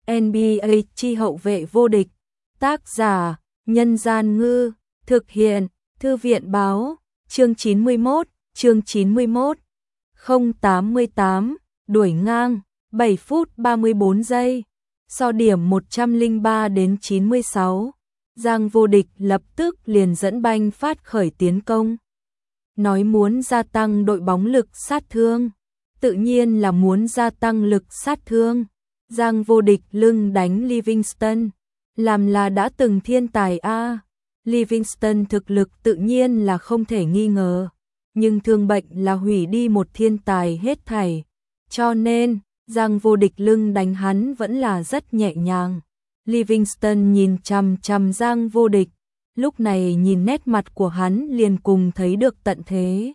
NBA chi hậu vệ vô địch. Tác giả: Nhân Gian Ngư. Thực hiện: Thư viện Báo. Chương 91. 088 đuổi ngang 7 phút 34 giây. So điểm 103 đến 96. Giang Vô Địch lập tức liền dẫn banh phát khởi tiến công. Nói muốn gia tăng đội bóng lực sát thương, tự nhiên là muốn gia tăng lực sát thương. Giang Vô Địch lưng đánh Livingston, làm là đã từng thiên tài a. Livingston thực lực tự nhiên là không thể nghi ngờ, nhưng thương bệnh là hủy đi một thiên tài hết thảy. Cho nên, Giang Vô Địch lưng đánh hắn vẫn là rất nhẹ nhàng. Livingston nhìn chằm chằm Giang Vô Địch, lúc này nhìn nét mặt của hắn liền cùng thấy được tận thế.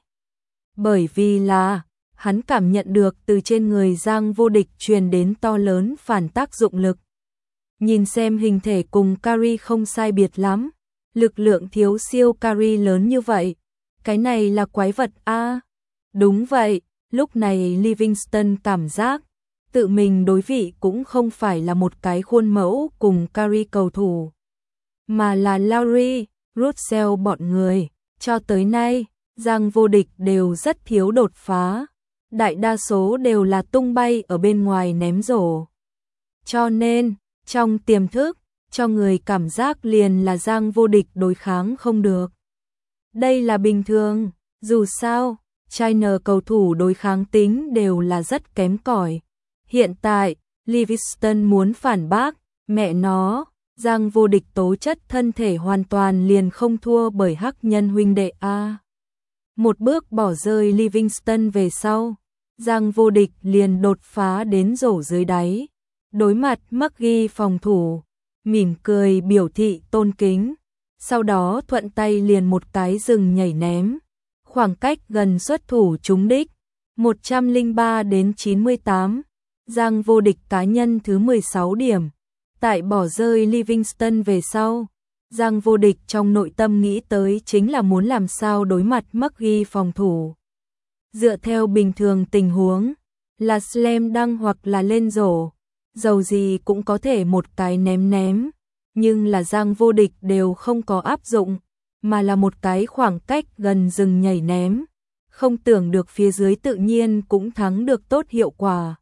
Bởi vì là, hắn cảm nhận được từ trên người Giang Vô Địch truyền đến to lớn phản tác dụng lực. Nhìn xem hình thể cùng Curry không sai biệt lắm, lực lượng thiếu siêu Curry lớn như vậy, cái này là quái vật a. Đúng vậy, lúc này Livingston cảm giác tự mình đối vị cũng không phải là một cái khuôn mẫu cùng Curry cầu thủ, mà là Lowry, Russell bọn người. Cho tới nay, Giang Vô Địch đều rất thiếu đột phá, đại đa số đều là tung bay ở bên ngoài ném rổ. Cho nên, trong tiềm thức, cho người cảm giác liền là Giang Vô Địch đối kháng không được. Đây là bình thường, dù sao, China cầu thủ đối kháng tính đều là rất kém cỏi. Hiện tại, Livingston muốn phản bác, mẹ nó, Giang Vô Địch tố chất thân thể hoàn toàn liền không thua bởi hắc nhân huynh đệ a. Một bước bỏ rơi Livingston về sau, Giang Vô Địch liền đột phá đến rổ dưới đáy. Đối mặt McGee phòng thủ, mỉm cười biểu thị tôn kính, sau đó thuận tay liền một cái dừng nhảy ném, khoảng cách gần xuất thủ trúng đích, 103 đến 98. Giang Vô Địch cá nhân thứ 16 điểm. Tại bỏ rơi Livingston về sau, Giang Vô Địch trong nội tâm nghĩ tới chính là muốn làm sao đối mặt McGee phòng thủ. Dựa theo bình thường tình huống, là slam dunk hoặc là lên rổ, dầu gì cũng có thể một cái ném, nhưng là Giang Vô Địch đều không có áp dụng, mà là một cái khoảng cách gần dừng nhảy ném, không tưởng được phía dưới tự nhiên cũng thắng được tốt hiệu quả.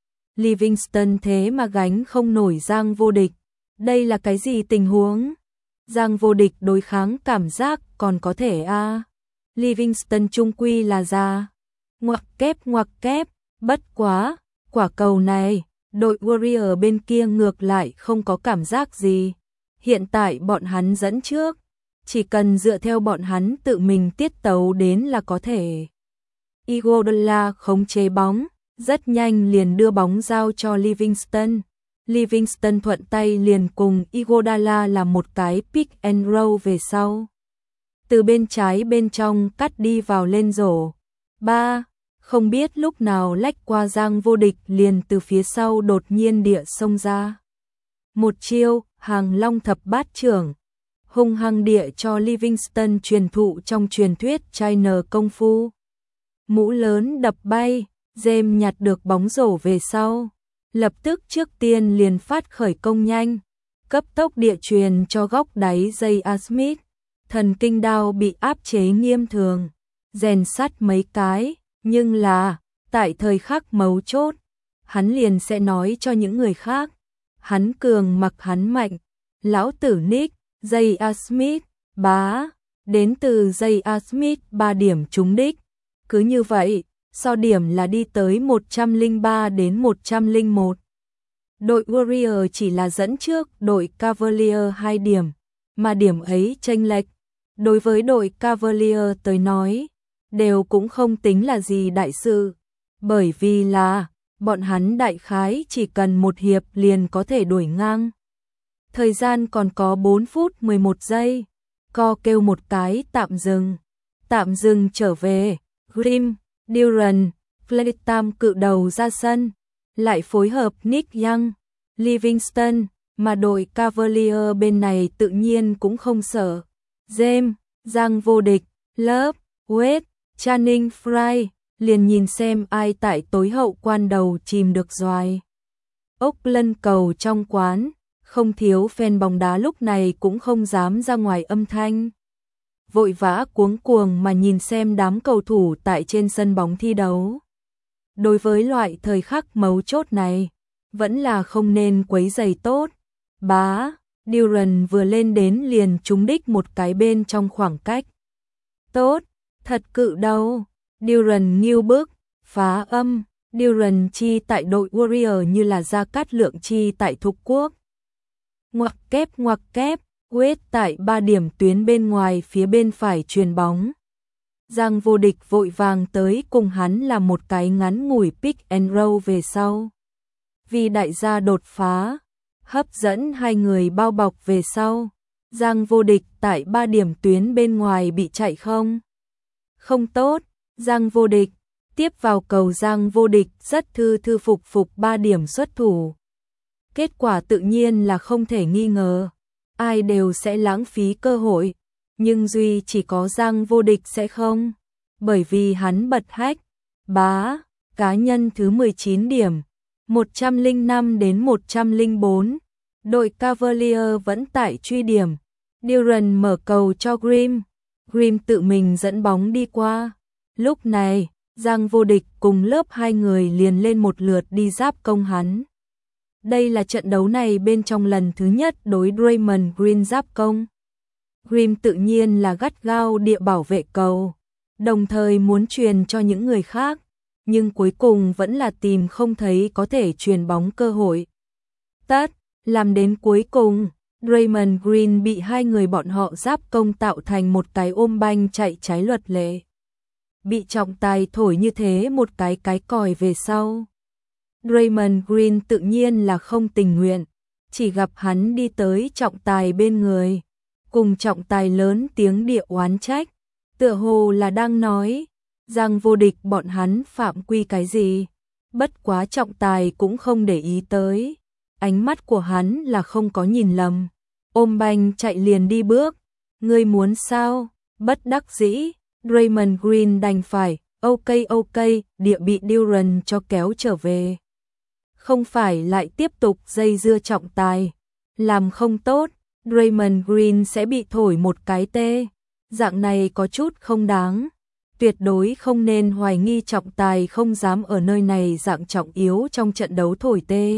Livingston thế mà gánh không nổi Giang Vô Địch, đây là cái gì tình huống? Giang Vô Địch đối kháng cảm giác còn có thể a. Livingston trung quy là ra. Ngoặc kép, bất quá, quả cầu này, đội Warrior bên kia ngược lại không có cảm giác gì. Hiện tại bọn hắn dẫn trước, chỉ cần dựa theo bọn hắn tự mình tiết tấu đến là có thể. Iguodala khống chế bóng, rất nhanh liền đưa bóng giao cho Livingston. Livingston thuận tay liền cùng Iguodala làm một cái pick and roll về sau. Từ bên trái bên trong cắt đi vào lên rổ. 3. Không biết lúc nào lách qua Giang Vô Địch liền từ phía sau đột nhiên địa xông ra. Một chiêu, hàng long thập bát trưởng. Hung hăng địa cho Livingston truyền thụ trong truyền thuyết China công phu. Mũ lớn đập bay, James nhặt được bóng rổ về sau. Lập tức trước tiên liền phát khởi công nhanh. Cấp tốc địa truyền cho góc đáy J.R. Smith. Thần kinh đao bị áp chế nghiêm thường. Rèn sắt mấy cái, nhưng là, tại thời khắc mấu chốt, hắn liền sẽ nói cho những người khác. Hắn cường mặc hắn mạnh. Lão tử Nick, J.R. Smith, bá. Đến từ J.R. Smith 3 điểm trúng đích. Cứ như vậy, so điểm là đi tới 103 đến 101. Đội Warrior chỉ là dẫn trước đội Cavalier 2 điểm, mà điểm ấy chênh lệch. Đối với đội Cavalier tới nói, đều cũng không tính là gì đại sự, bởi vì là, bọn hắn đại khái chỉ cần một hiệp liền có thể đuổi ngang. Thời gian còn có 4 phút 11 giây, co kêu một cái tạm dừng trở về, Grimm, Duran, Playtime cự đầu ra sân, lại phối hợp Nick Young, Livingston, mà đội Cavalier bên này tự nhiên cũng không sợ. James, Giang Vô Địch, Love, Wade, Channing Frye, liền nhìn xem ai tại tối hậu quan đầu chìm được doài. Auckland cầu trong quán, không thiếu fan bóng đá lúc này cũng không dám ra ngoài âm thanh. Vội vã cuống cuồng mà nhìn xem đám cầu thủ tại trên sân bóng thi đấu. Đối với loại thời khắc mấu chốt này, vẫn là không nên quấy rầy tốt. Bá, Duran vừa lên đến liền trúng đích một cái bên trong khoảng cách. Tốt, thật cự đâu. Duran nghiêu bức, phá âm. Duran chi tại đội Warrior như là Gia Cát Lượng chi tại Thục Quốc. Ngoặc kép, Wade tại 3 điểm tuyến bên ngoài phía bên phải chuyền bóng. Giang Vô Địch vội vàng tới cùng hắn là một cái ngắn ngủi pick and roll về sau. Vì đại gia đột phá, hấp dẫn hai người bao bọc về sau. Giang Vô Địch tại 3 điểm tuyến bên ngoài bị chạy không tốt. Giang Vô Địch tiếp vào cầu. Giang Vô Địch rất thư phục 3 điểm xuất thủ. Kết quả tự nhiên là không thể nghi ngờ, ai đều sẽ lãng phí cơ hội, nhưng duy chỉ có Giang Vô Địch sẽ không, bởi vì hắn bật hack. Bá, cá nhân thứ 19 điểm, 105 đến 104. Đội Cavalier vẫn tại truy điểm. Duran mở cầu cho Grimm. Grimm tự mình dẫn bóng đi qua. Lúc này, Giang Vô Địch cùng lớp hai người liền lên một lượt đi giáp công hắn. Đây là trận đấu này bên trong lần thứ nhất đối Draymond Green giáp công. Grimm tự nhiên là gắt gao địa bảo vệ cầu, đồng thời muốn truyền cho những người khác, nhưng cuối cùng vẫn là tìm không thấy có thể truyền bóng cơ hội. Làm đến cuối cùng, Draymond Green bị hai người bọn họ giáp công tạo thành một cái ôm banh chạy trái luật lệ. Bị trọng tài thổi như thế một cái còi về sau. Draymond Green tự nhiên là không tình nguyện, chỉ gặp hắn đi tới trọng tài bên người, cùng trọng tài lớn tiếng địa oán trách, tựa hồ là đang nói, Giang Vô Địch bọn hắn phạm quy cái gì, bất quá trọng tài cũng không để ý tới, ánh mắt của hắn là không có nhìn lầm, ôm banh chạy liền đi bước, ngươi muốn sao, bất đắc dĩ, Draymond Green đành phải, ok, địa bị Duran cho kéo trở về. Không phải lại tiếp tục dây dưa trọng tài, làm không tốt, Draymond Green sẽ bị thổi một cái tê, dạng này có chút không đáng, tuyệt đối không nên hoài nghi trọng tài không dám ở nơi này dạng trọng yếu trong trận đấu thổi tê.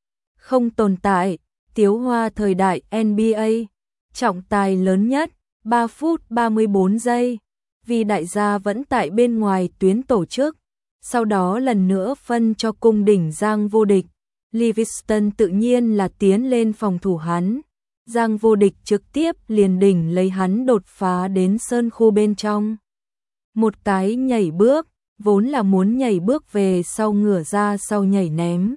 Không tồn tại, tiếu hoa thời đại NBA, trọng tài lớn nhất, 3 phút 34 giây, vì đại gia vẫn tại bên ngoài tuyến tổ chức. Sau đó lần nữa phân cho cung đỉnh Giang Vô Địch, Livingston tự nhiên là tiến lên phòng thủ hắn. Giang Vô Địch trực tiếp liền đỉnh lấy hắn đột phá đến sơn khu bên trong. Một cái nhảy bước, vốn là muốn nhảy bước về sau ngửa ra sau nhảy ném.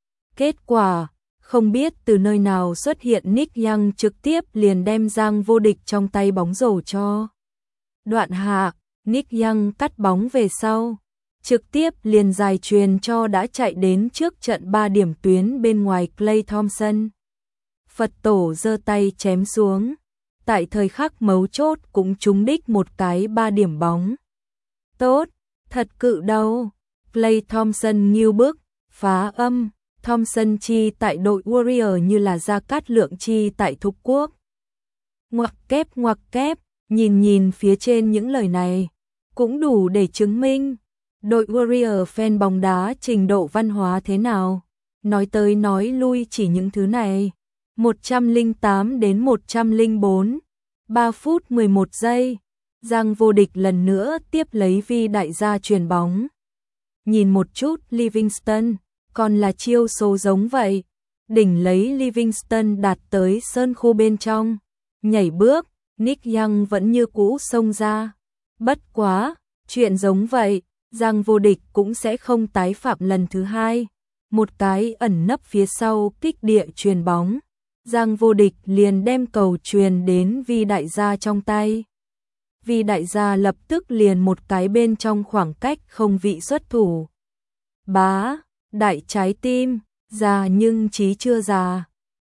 Kết quả, không biết từ nơi nào xuất hiện Nick Young trực tiếp liền đem Giang Vô Địch trong tay bóng rổ cho. Đoạn hạ, Nick Young cắt bóng về sau, trực tiếp liền dài truyền cho đã chạy đến trước trận 3 điểm tuyến bên ngoài Klay Thompson. Phật tổ giơ tay chém xuống, tại thời khắc mấu chốt cũng trúng đích một cái 3 điểm bóng. Tốt, thật cự đâu. Klay Thompson nghiêu bức, phá âm, Thompson chi tại đội Warrior như là Gia Cát Lượng chi tại Thục Quốc. Ngoặc kép, nhìn phía trên những lời này, cũng đủ để chứng minh đội Warrior fan bóng đá trình độ văn hóa thế nào. Nói tới nói lui chỉ những thứ này. 108 đến 104, 3 phút 11 giây. Giang Vô Địch lần nữa tiếp lấy vi đại gia chuyền bóng. Nhìn một chút Livingston, còn là chiêu số giống vậy. Đỉnh lấy Livingston đạt tới sơn khu bên trong. Nhảy bước, Nick Young vẫn như cũ xông ra. Bất quá, chuyện giống vậy, Giang Vô Địch cũng sẽ không tái phạm lần thứ hai. Một cái ẩn nấp phía sau kích địa chuyền bóng. Giang Vô Địch liền đem cầu truyền đến vi đại gia trong tay. Vi đại gia lập tức liền một cái bên trong khoảng cách không vị xuất thủ. Bá, đại trái tim, già nhưng trí chưa già.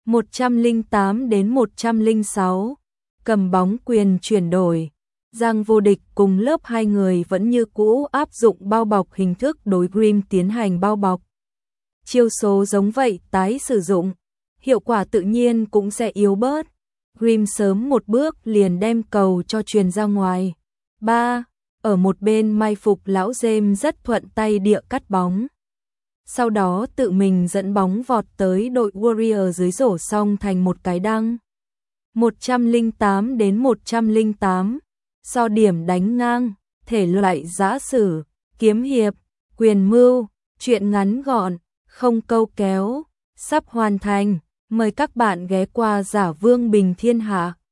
108 đến 106, cầm bóng quyền chuyển đổi. Giang Vô Địch cùng lớp hai người vẫn như cũ áp dụng bao bọc hình thức đối Grimm tiến hành bao bọc. chiêu số giống vậy tái sử dụng, hiệu quả tự nhiên cũng sẽ yếu bớt. Grim sớm một bước liền đem cầu cho truyền ra ngoài. 3. Ở một bên mai phục lão James rất thuận tay địa cắt bóng. Sau đó tự mình dẫn bóng vọt tới đội Warrior dưới rổ xong thành một cái đăng. 108 đến 108, so điểm đánh ngang, thể loại giã sử, kiếm hiệp, quyền mưu, truyện ngắn gọn, không câu kéo, sắp hoàn thành. Mời các bạn ghé qua Giả Vương Bình Thiên Hạ.